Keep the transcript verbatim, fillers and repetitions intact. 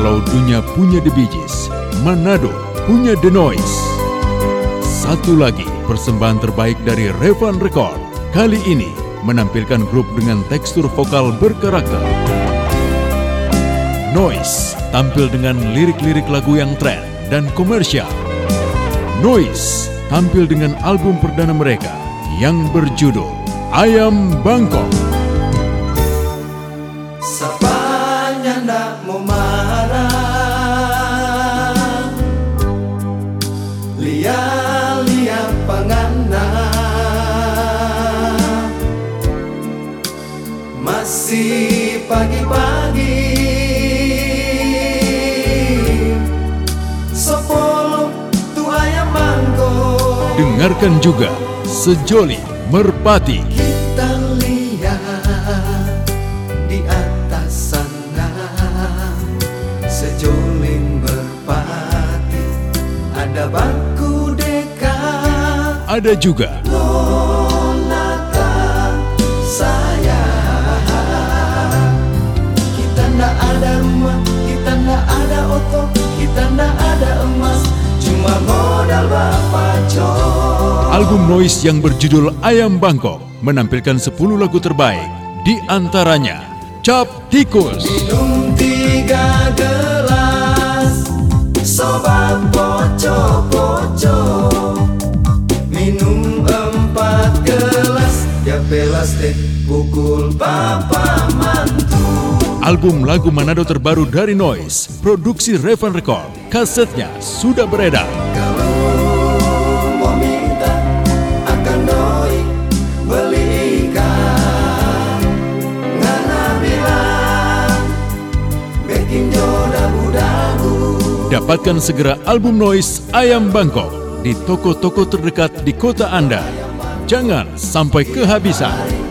Kalau dunia punya The Bee Gees, Manado punya The Noise. Satu lagi persembahan terbaik dari Revan Record. Kali ini menampilkan grup dengan tekstur vokal berkarakter. Noise tampil dengan lirik-lirik lagu yang tren dan komersial. Noise tampil dengan album perdana mereka yang berjudul Ayam Bangkok. Sapanya ndak mau marah, lia-lia pangana, masih pagi-pagi, sepuluh tu ayam bangkok. Dengarkan juga Sejoli Merpati. Kita lihat di atas sana, sejoli merpati, ada bangku dekat. Ada juga Lonatan saya, kita ndak ada rumah, kita ndak ada oto, kita ndak ada emas, cuma modal bapak cok. album Noise yang berjudul Ayam Bangkok menampilkan sepuluh lagu terbaik, di antaranya Cap Tikus, Minum tiga gelas, sobat poco-poco. Minum empat gelas, ya belas deh pukul papa mantu. album lagu Manado terbaru dari Noise, produksi Revan Record. Kasetnya sudah beredar. Kalau mau minta akan doi belikan, ngana bilang bikin jodoh budagu. Dapatkan segera album Noise Ayam Bangkok di toko-toko terdekat di kota Anda. Jangan sampai kehabisan.